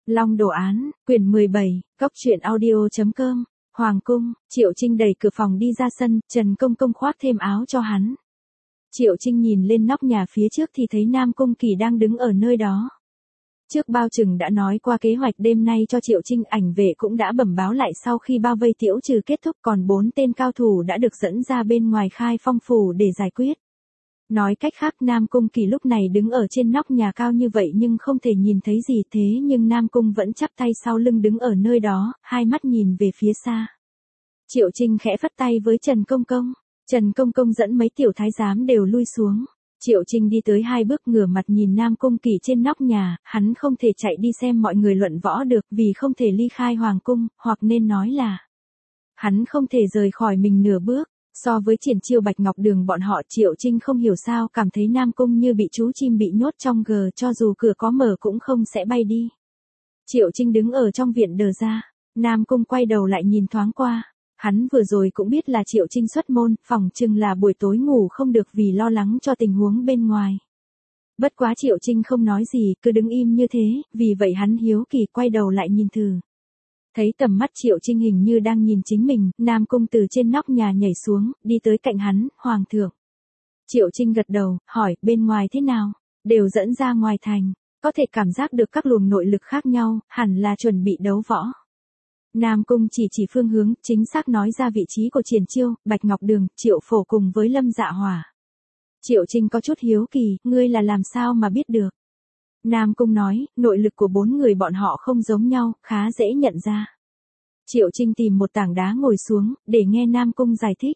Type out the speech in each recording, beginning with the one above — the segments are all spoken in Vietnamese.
Long Đồ Án, quyển 17, Cốc truyện audio.com, Hoàng cung. Triệu Trinh đẩy cửa phòng đi ra sân, Trần Công Công khoác thêm áo cho hắn. Triệu Trinh nhìn lên nóc nhà phía trước thì thấy Nam Cung Kỳ đang đứng ở nơi đó. Trước bao chừng đã nói qua kế hoạch đêm nay cho Triệu Trinh, ảnh vệ cũng đã bẩm báo lại sau khi bao vây Tiễu Trừ kết thúc, còn 4 tên cao thủ đã được dẫn ra bên ngoài Khai Phong phủ để giải quyết. Nói cách khác, Nam Cung Kỳ lúc này đứng ở trên nóc nhà cao như vậy nhưng không thể nhìn thấy gì, thế nhưng Nam Cung vẫn chắp tay sau lưng đứng ở nơi đó, hai mắt nhìn về phía xa. Triệu Trinh khẽ phất tay với Trần Công Công. Trần Công Công dẫn mấy tiểu thái giám đều lui xuống. Triệu Trinh đi tới 2 bước, ngửa mặt nhìn Nam Cung Kỳ trên nóc nhà, hắn không thể chạy đi xem mọi người luận võ được vì không thể ly khai hoàng cung, hoặc nên nói là hắn không thể rời khỏi mình nửa bước. So với Triển Chiêu Bạch Ngọc Đường bọn họ, Triệu Trinh không hiểu sao cảm thấy Nam Cung như bị chú chim bị nhốt trong gờ, cho dù cửa có mở cũng không sẽ bay đi. Triệu Trinh đứng ở trong viện đờ ra, Nam Cung quay đầu lại nhìn thoáng qua. Hắn vừa rồi cũng biết là Triệu Trinh xuất môn, phỏng chừng là buổi tối ngủ không được vì lo lắng cho tình huống bên ngoài. Bất quá Triệu Trinh không nói gì, cứ đứng im như thế, vì vậy hắn hiếu kỳ quay đầu lại nhìn thử. Thấy tầm mắt Triệu Trinh hình như đang nhìn chính mình, Nam Cung từ trên nóc nhà nhảy xuống, đi tới cạnh hắn, Hoàng thượng. Triệu Trinh gật đầu, hỏi, bên ngoài thế nào? Đều dẫn ra ngoài thành, có thể cảm giác được các luồng nội lực khác nhau, hẳn là chuẩn bị đấu võ. Nam Cung chỉ phương hướng, chính xác nói ra vị trí của Triển Chiêu, Bạch Ngọc Đường, Triệu Phổ cùng với Lâm Dạ Hỏa. Triệu Trinh có chút hiếu kỳ, ngươi là làm sao mà biết được? Nam Cung nói, nội lực của 4 người bọn họ không giống nhau, khá dễ nhận ra. Triệu Trinh tìm một tảng đá ngồi xuống, để nghe Nam Cung giải thích.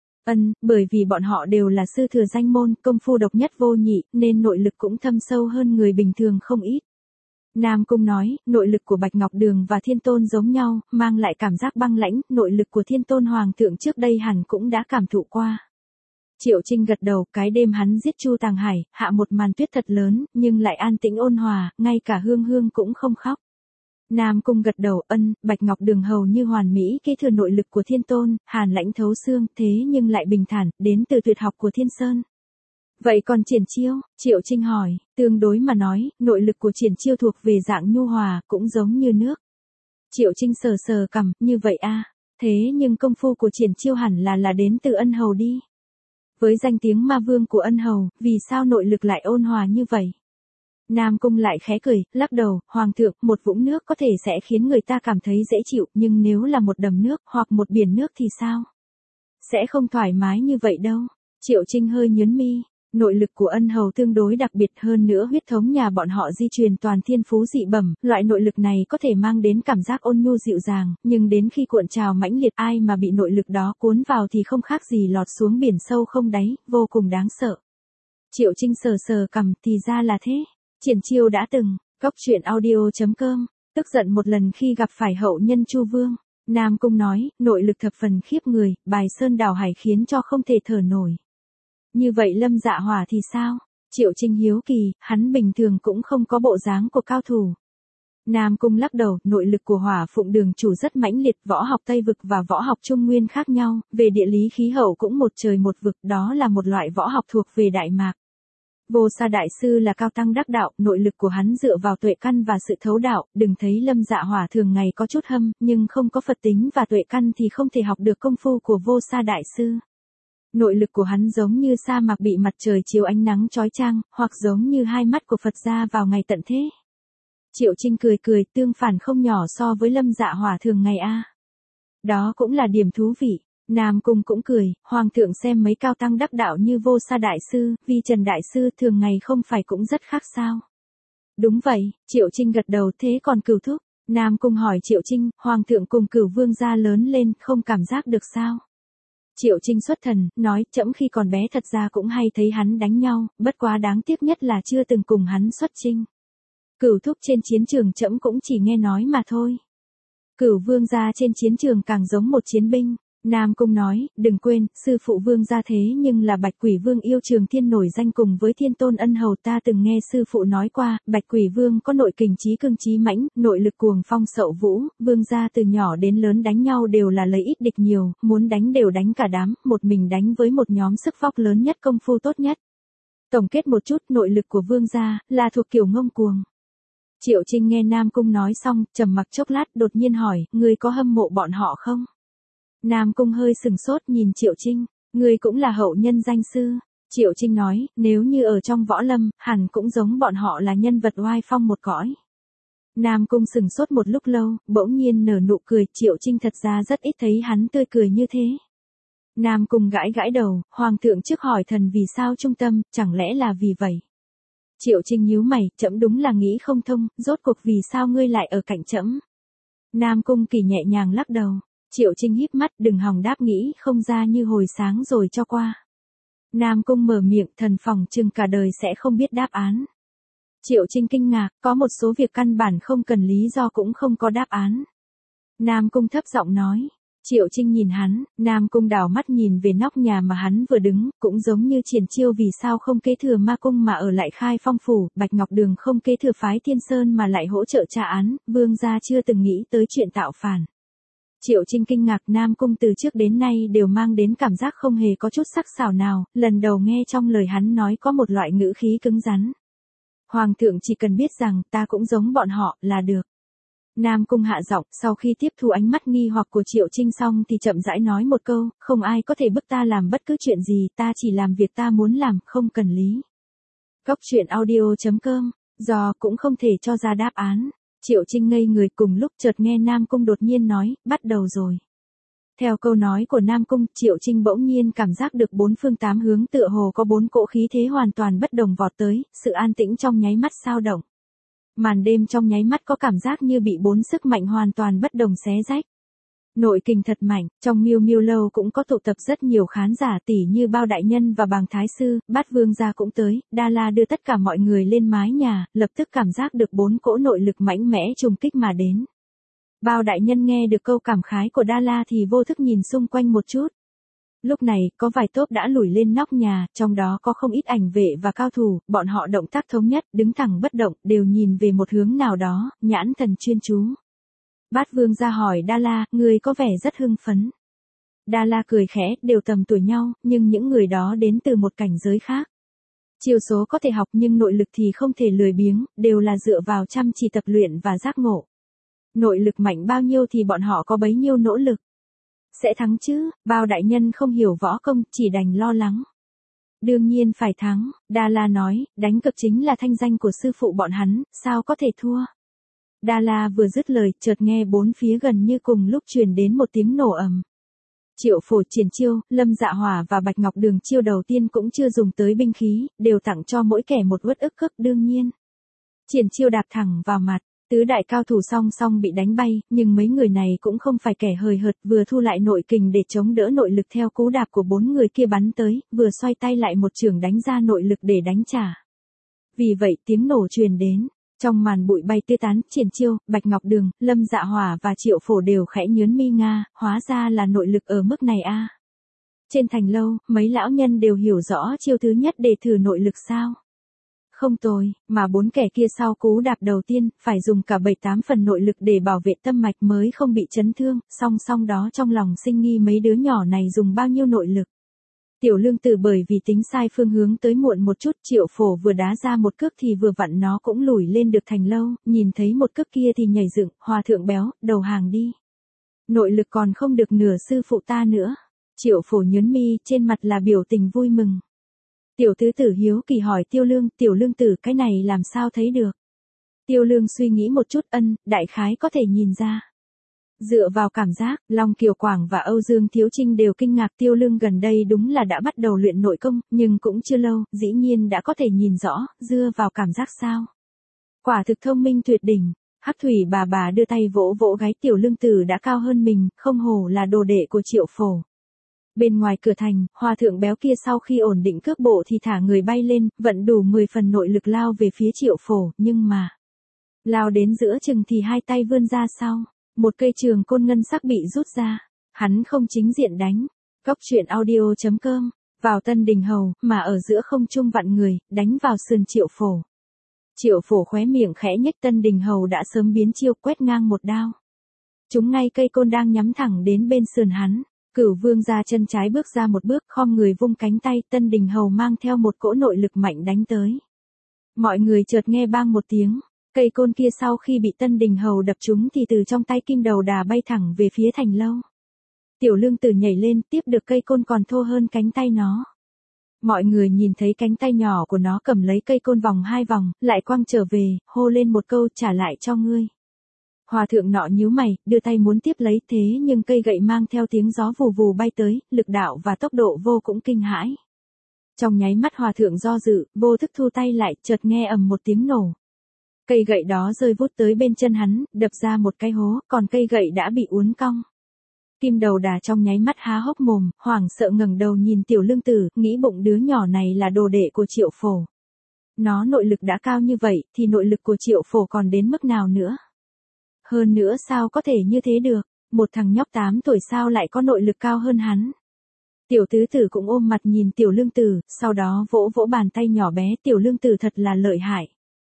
Bởi vì bọn họ đều là sư thừa danh môn, công phu độc nhất vô nhị, nên nội lực cũng thâm sâu hơn người bình thường không ít. Nam Cung nói, nội lực của Bạch Ngọc Đường và Thiên Tôn giống nhau, mang lại cảm giác băng lãnh, nội lực của Thiên Tôn Hoàng thượng trước đây hẳn cũng đã cảm thụ qua. Triệu Trinh gật đầu, cái đêm hắn giết Chu Tàng Hải, hạ một màn tuyết thật lớn, nhưng lại an tĩnh ôn hòa, ngay cả Hương Hương cũng không khóc. Nam Cung gật đầu, Bạch Ngọc Đường hầu như hoàn mỹ kế thừa nội lực của Thiên Tôn, hàn lãnh thấu xương, thế nhưng lại bình thản, đến từ tuyệt học của Thiên Sơn. Vậy còn Triển Chiêu? Triệu Trinh hỏi, tương đối mà nói, nội lực của Triển Chiêu thuộc về dạng nhu hòa, cũng giống như nước. Triệu Trinh sờ cằm, như vậy a, thế nhưng công phu của Triển Chiêu hẳn là đến từ Ân Hầu đi. Với danh tiếng ma vương của Ân Hầu, vì sao nội lực lại ôn hòa như vậy? Nam Cung lại khẽ cười, lắc đầu, Hoàng thượng, một vũng nước có thể sẽ khiến người ta cảm thấy dễ chịu, nhưng nếu là một đầm nước, hoặc một biển nước thì sao? Sẽ không thoải mái như vậy đâu. Triệu Trinh hơi nhướng mi. Nội lực của Ân Hầu tương đối đặc biệt, hơn nữa huyết thống nhà bọn họ di truyền toàn thiên phú dị bẩm, loại nội lực này có thể mang đến cảm giác ôn nhu dịu dàng, nhưng đến khi cuộn trào mãnh liệt, ai mà bị nội lực đó cuốn vào thì không khác gì lọt xuống biển sâu không đáy, vô cùng đáng sợ. Triệu Trinh sờ cằm, thì ra là thế. Triển Chiêu đã từng, Cốc truyện audio.com, tức giận một lần khi gặp phải hậu nhân Chu Vương. Nam Cung nói, nội lực thập phần khiếp người, bài sơn đảo hải khiến cho không thể thở nổi. Như vậy Lâm Dạ Hỏa thì sao? Triệu Trinh hiếu kỳ, hắn bình thường cũng không có bộ dáng của cao thủ. Nam Cung lắc đầu, nội lực của Hỏa Phụng Đường chủ rất mãnh liệt, võ học Tây vực và võ học Trung Nguyên khác nhau, về địa lý khí hậu cũng một trời một vực, đó là một loại võ học thuộc về Đại Mạc. Vô Sa đại sư là cao tăng đắc đạo, nội lực của hắn dựa vào tuệ căn và sự thấu đạo, đừng thấy Lâm Dạ Hỏa thường ngày có chút hâm, nhưng không có Phật tính và tuệ căn thì không thể học được công phu của Vô Sa đại sư. Nội lực của hắn giống như sa mạc bị mặt trời chiếu ánh nắng chói chang, hoặc giống như hai mắt của Phật gia vào ngày tận thế. Triệu Trinh cười, tương phản không nhỏ so với Lâm Dạ Hỏa thường ngày a. Đó cũng là điểm thú vị. Nam Cung cũng cười, Hoàng thượng xem mấy cao tăng đắc đạo như Vô Sa đại sư, Vi Trần đại sư thường ngày không phải cũng rất khác sao? Đúng vậy, Triệu Trinh gật đầu, thế còn Cửu thúc? Nam Cung hỏi Triệu Trinh, Hoàng thượng cùng Cửu vương gia lớn lên, không cảm giác được sao? Triệu Trinh xuất thần, nói, trẫm khi còn bé thật ra cũng hay thấy hắn đánh nhau, bất quá đáng tiếc nhất là chưa từng cùng hắn xuất chinh. Cửu thúc trên chiến trường trẫm cũng chỉ nghe nói mà thôi. Cửu vương gia trên chiến trường càng giống một chiến binh. Nam Cung nói, đừng quên, sư phụ vương gia thế nhưng là Bạch Quỷ Vương yêu Trường Thiên nổi danh cùng với Thiên Tôn Ân Hầu, ta từng nghe sư phụ nói qua, Bạch Quỷ Vương có nội kình trí cương trí mãnh, nội lực cuồng phong sậu vũ, vương gia từ nhỏ đến lớn đánh nhau đều là lấy ít địch nhiều, muốn đánh đều đánh cả đám, một mình đánh với một nhóm sức vóc lớn nhất, công phu tốt nhất. Tổng kết một chút, nội lực của vương gia là thuộc kiểu ngông cuồng. Triệu Trinh nghe Nam Cung nói xong, trầm mặc chốc lát đột nhiên hỏi, ngươi có hâm mộ bọn họ không? Nam Cung hơi sừng sốt nhìn Triệu Trinh, ngươi cũng là hậu nhân danh sư. Triệu Trinh nói, nếu như ở trong võ lâm, hẳn cũng giống bọn họ là nhân vật oai phong một cõi. Nam Cung sừng sốt một lúc lâu, bỗng nhiên nở nụ cười, Triệu Trinh thật ra rất ít thấy hắn tươi cười như thế. Nam Cung gãi gãi đầu, Hoàng thượng trước hỏi thần vì sao trung tâm, chẳng lẽ là vì vậy? Triệu Trinh nhíu mày, trẫm đúng là nghĩ không thông, rốt cuộc vì sao ngươi lại ở cạnh trẫm? Nam Cung Kỳ nhẹ nhàng lắc đầu. Triệu Trinh híp mắt, đừng hòng đáp nghĩ không ra như hồi sáng rồi cho qua. Nam Cung mở miệng, thần phòng chừng cả đời sẽ không biết đáp án. Triệu Trinh kinh ngạc, có một số việc căn bản không cần lý do cũng không có đáp án. Nam Cung thấp giọng nói. Triệu Trinh nhìn hắn, Nam Cung đảo mắt nhìn về nóc nhà mà hắn vừa đứng, cũng giống như Triển Chiêu vì sao không kế thừa ma cung mà ở lại Khai Phong phủ, Bạch Ngọc Đường không kế thừa phái Thiên Sơn mà lại hỗ trợ tra án, vương gia chưa từng nghĩ tới chuyện tạo phản. Triệu Trinh kinh ngạc, Nam Cung từ trước đến nay đều mang đến cảm giác không hề có chút sắc sảo nào, lần đầu nghe trong lời hắn nói có một loại ngữ khí cứng rắn. Hoàng thượng chỉ cần biết rằng ta cũng giống bọn họ là được. Nam Cung hạ giọng, sau khi tiếp thu ánh mắt nghi hoặc của Triệu Trinh xong thì chậm rãi nói một câu, không ai có thể bức ta làm bất cứ chuyện gì, ta chỉ làm việc ta muốn làm, không cần lý. Cốc truyện audio.com, do cũng không thể cho ra đáp án. Triệu Trinh ngây người, cùng lúc chợt nghe Nam Cung đột nhiên nói, bắt đầu rồi. Theo câu nói của Nam Cung, Triệu Trinh bỗng nhiên cảm giác được bốn phương tám hướng tựa hồ có bốn cỗ khí thế hoàn toàn bất đồng vọt tới, sự an tĩnh trong nháy mắt xao động. Màn đêm trong nháy mắt có cảm giác như bị bốn sức mạnh hoàn toàn bất đồng xé rách. Nội kình thật mạnh, trong Miêu Miêu lâu cũng có tụ tập rất nhiều khán giả tỷ như Bao đại nhân và Bàng thái sư, Bát vương gia cũng tới, Đa La đưa tất cả mọi người lên mái nhà, lập tức cảm giác được bốn cỗ nội lực mạnh mẽ trùng kích mà đến. Bao đại nhân nghe được câu cảm khái của Đa La thì vô thức nhìn xung quanh một chút. Lúc này, có vài tốp đã lủi lên nóc nhà, trong đó có không ít ảnh vệ và cao thủ, bọn họ động tác thống nhất, đứng thẳng bất động, đều nhìn về một hướng nào đó, nhãn thần chuyên chú. Bát vương ra hỏi Đa La, người có vẻ rất hưng phấn. Đa La cười khẽ, đều tầm tuổi nhau, nhưng những người đó đến từ một cảnh giới khác. Chiêu số có thể học nhưng nội lực thì không thể lười biếng, đều là dựa vào chăm chỉ tập luyện và giác ngộ. Nội lực mạnh bao nhiêu thì bọn họ có bấy nhiêu nỗ lực. Sẽ thắng chứ, Bao đại nhân không hiểu võ công, chỉ đành lo lắng. Đương nhiên phải thắng, Đa La nói, đánh cược chính là thanh danh của sư phụ bọn hắn, sao có thể thua. Đa La vừa dứt lời, chợt nghe bốn phía gần như cùng lúc truyền đến một tiếng nổ ầm. Triệu Phổ, Triển Chiêu, Lâm Dạ Hỏa và Bạch Ngọc Đường chiêu đầu tiên cũng chưa dùng tới binh khí, đều tặng cho mỗi kẻ một uất ức khức đương nhiên. Triển Chiêu đạp thẳng vào mặt. Tứ đại cao thủ song song bị đánh bay, nhưng mấy người này cũng không phải kẻ hời hợt, vừa thu lại nội kình để chống đỡ nội lực theo cú đạp của bốn người kia bắn tới, vừa xoay tay lại một chưởng đánh ra nội lực để đánh trả. Vì vậy tiếng nổ truyền đến, trong màn bụi bay tứ tán, Triển Chiêu, Bạch Ngọc Đường, Lâm Dạ Hỏa và Triệu Phổ đều khẽ nhớn mi nga, hóa ra là nội lực ở mức này a. Trên thành lâu, mấy lão nhân đều hiểu rõ chiêu thứ nhất để thử nội lực sao. Không tồi, mà bốn kẻ kia sau cú đạp đầu tiên, phải dùng cả 7-8 phần nội lực để bảo vệ tâm mạch mới không bị chấn thương, song song đó trong lòng sinh nghi mấy đứa nhỏ này dùng bao nhiêu nội lực. Tiểu Lương Tử bởi vì tính sai phương hướng tới muộn một chút, Triệu Phổ vừa đá ra một cước thì vừa vặn nó cũng lùi lên được thành lâu, nhìn thấy một cước kia thì nhảy dựng, Hòa thượng béo, đầu hàng đi. Nội lực còn không được nửa sư phụ ta nữa. Triệu Phổ nhớn mi, trên mặt là biểu tình vui mừng. Tiểu tứ tử hiếu kỳ hỏi Tiểu Lương Tử cái này làm sao thấy được. Tiêu Lương suy nghĩ một chút, đại khái có thể nhìn ra. Dựa vào cảm giác, Long Kiều Quảng và Âu Dương Thiếu Trinh đều kinh ngạc Tiêu Lương gần đây đúng là đã bắt đầu luyện nội công, nhưng cũng chưa lâu, dĩ nhiên đã có thể nhìn rõ, dựa vào cảm giác sao. Quả thực thông minh tuyệt đỉnh. Hắc Thủy bà đưa tay vỗ vỗ gáy Tiểu Lương Tử đã cao hơn mình, không hổ là đồ đệ của Triệu Phổ. Bên ngoài cửa thành, Hòa thượng béo kia sau khi ổn định cước bộ thì thả người bay lên, vận đủ 10 phần nội lực lao về phía Triệu Phổ, nhưng mà lao đến giữa chừng thì hai tay vươn ra sau, một cây trường côn ngân sắc bị rút ra. Hắn không chính diện đánh. Cốc truyện audio.com, vào Tân Đình Hầu, mà ở giữa không trung vặn người, đánh vào sườn Triệu Phổ. Triệu Phổ khóe miệng khẽ nhếch, Tân Đình Hầu đã sớm biến chiêu, quét ngang một đao. Chúng ngay cây côn đang nhắm thẳng đến bên sườn hắn. Cửu Vương ra chân trái bước ra một bước, khom người vung cánh tay, Tân Đình Hầu mang theo một cỗ nội lực mạnh đánh tới. Mọi người chợt nghe bang một tiếng, Cây côn kia sau khi bị Tân Đình Hầu đập trúng thì từ trong tay Kim Đầu Đà bay thẳng về phía thành lâu. Tiểu Lương Tử nhảy lên tiếp được cây côn còn thô hơn cánh tay nó. Mọi người nhìn thấy cánh tay nhỏ của nó cầm lấy cây côn vòng 2 vòng, lại quăng trở về, hô lên một câu trả lại cho ngươi. Hòa thượng nọ nhíu mày, đưa tay muốn tiếp lấy thế nhưng cây gậy mang theo tiếng gió vù vù bay tới, lực đạo và tốc độ vô cũng kinh hãi. Trong nháy mắt hòa thượng do dự, vô thức thu tay lại, chợt nghe ầm một tiếng nổ. Cây gậy đó rơi vút tới bên chân hắn, đập ra một cái hố, còn cây gậy đã bị uốn cong. Kim Đầu Đà trong nháy mắt há hốc mồm, hoảng sợ ngẩng đầu nhìn Tiểu Lương Tử, nghĩ bụng đứa nhỏ này là đồ đệ của Triệu Phổ. Nó nội lực đã cao như vậy, thì nội lực của Triệu Phổ còn đến mức nào nữa? Hơn nữa sao có thể như thế được, một thằng nhóc 8 tuổi sao lại có nội lực cao hơn hắn? Tiểu tứ tử cũng ôm mặt nhìn Tiểu Lương Tử, sau đó vỗ vỗ bàn tay nhỏ bé, Tiểu Lương Tử thật là lợi hại.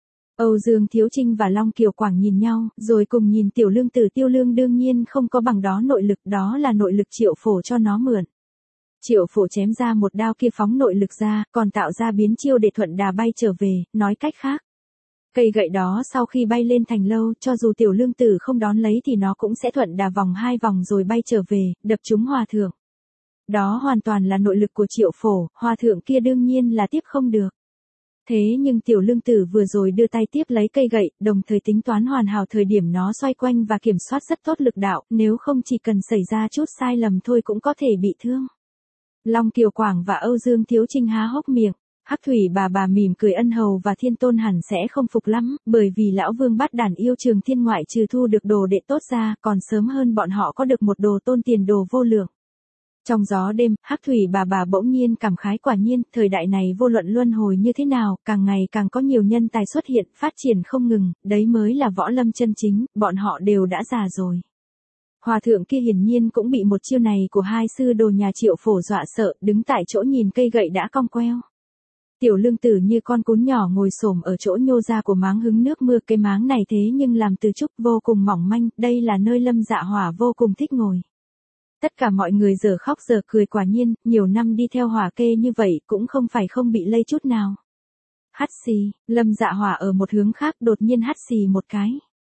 Âu Dương Thiếu Trinh và Long Kiều Quảng nhìn nhau, rồi cùng nhìn Tiểu Lương Tử. Tiêu Lương đương nhiên không có bằng đó nội lực, đó là nội lực Triệu Phổ cho nó mượn. Triệu Phổ chém ra một đao kia phóng nội lực ra, còn tạo ra biến chiêu để thuận đà bay trở về, nói cách khác. Cây gậy đó sau khi bay lên thành lâu, cho dù Tiểu Lương Tử không đón lấy thì nó cũng sẽ thuận đà vòng 2 vòng rồi bay trở về, đập trúng hòa thượng. Đó hoàn toàn là nội lực của Triệu Phổ, hòa thượng kia đương nhiên là tiếp không được. Thế nhưng Tiểu Lương Tử vừa rồi đưa tay tiếp lấy cây gậy, đồng thời tính toán hoàn hảo thời điểm nó xoay quanh và kiểm soát rất tốt lực đạo, nếu không chỉ cần xảy ra chút sai lầm thôi cũng có thể bị thương. Long Kiều Quảng và Âu Dương Thiếu Trinh há hốc miệng. Hắc Thủy bà mỉm cười, Ân Hầu và Thiên Tôn hẳn sẽ không phục lắm, bởi vì lão Vương Bát Đản yêu Trường Thiên ngoại trừ thu được đồ đệ tốt ra, còn sớm hơn bọn họ có được một đồ tôn tiền đồ vô lượng. Trong gió đêm, Hắc Thủy bà bỗng nhiên cảm khái, quả nhiên, thời đại này vô luận luân hồi như thế nào, càng ngày càng có nhiều nhân tài xuất hiện, phát triển không ngừng, đấy mới là võ lâm chân chính, bọn họ đều đã già rồi. Hòa thượng kia hiển nhiên cũng bị một chiêu này của hai sư đồ nhà Triệu Phổ dọa sợ, đứng tại chỗ nhìn cây gậy đã cong queo. Tiểu Lương Tử như con cún nhỏ ngồi xổm ở chỗ nhô ra của máng hứng nước mưa, cái máng này thế nhưng làm từ trúc vô cùng mỏng manh, đây là nơi Lâm Dạ Hỏa vô cùng thích ngồi. Tất cả mọi người giờ khóc giờ cười, quả nhiên, nhiều năm đi theo Hỏa Kê như vậy cũng không phải không bị lây chút nào. Hắt xì, Lâm Dạ Hỏa ở một hướng khác đột nhiên hắt xì một cái.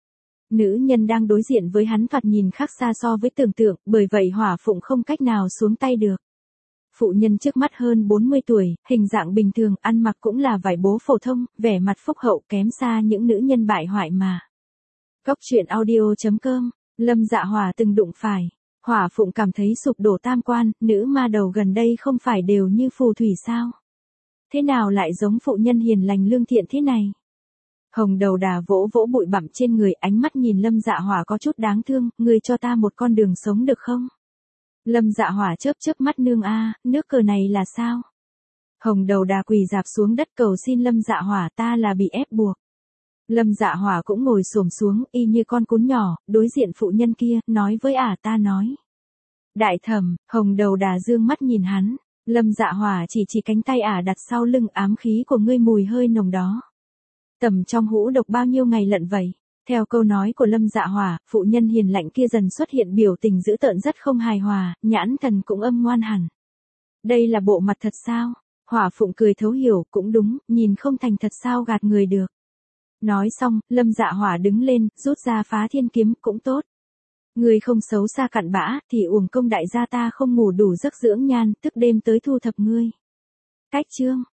Nữ nhân đang đối diện với hắn thoạt nhìn khác xa so với tưởng tượng, bởi vậy Hỏa Phụng không cách nào xuống tay được. Phụ nhân trước mắt hơn 40 tuổi, hình dạng bình thường, ăn mặc cũng là vải bố phổ thông, vẻ mặt phúc hậu kém xa những nữ nhân bại hoại mà. Cóc truyện audio.com, Lâm Dạ Hỏa từng đụng phải. Hỏa Phụng cảm thấy sụp đổ tam quan, nữ ma đầu gần đây không phải đều như phù thủy sao? Thế nào lại giống phụ nhân hiền lành lương thiện thế này? Hồng Đầu Đà vỗ vỗ bụi bặm trên người, ánh mắt nhìn Lâm Dạ Hỏa có chút đáng thương, ngươi cho ta một con đường sống được không? Lâm Dạ Hỏa chớp chớp mắt, nương a, nước cờ này là sao? Hồng Đầu Đà quỳ rạp xuống đất cầu xin Lâm Dạ Hỏa, ta là bị ép buộc. Lâm Dạ Hỏa cũng ngồi xổm xuống, y như con cún nhỏ, đối diện phụ nhân kia, nói với ta nói. Đại thẩm, Hồng Đầu Đà dương mắt nhìn hắn, Lâm Dạ Hỏa chỉ cánh tay đặt sau lưng, ám khí của ngươi mùi hơi nồng đó. Tầm trong hũ độc bao nhiêu ngày lận vậy? Theo câu nói của Lâm Dạ Hỏa, phụ nhân hiền lạnh kia dần xuất hiện biểu tình dữ tợn rất không hài hòa, nhãn thần cũng âm ngoan hẳn. Đây là bộ mặt thật sao? Hỏa Phụng cười thấu hiểu, cũng đúng, nhìn không thành thật sao gạt người được. Nói xong, Lâm Dạ Hỏa đứng lên, rút ra Phá Thiên Kiếm, cũng tốt. Người không xấu xa cặn bã, thì uổng công đại gia ta không ngủ đủ giấc dưỡng nhan, thức đêm tới thu thập ngươi. Cách chương.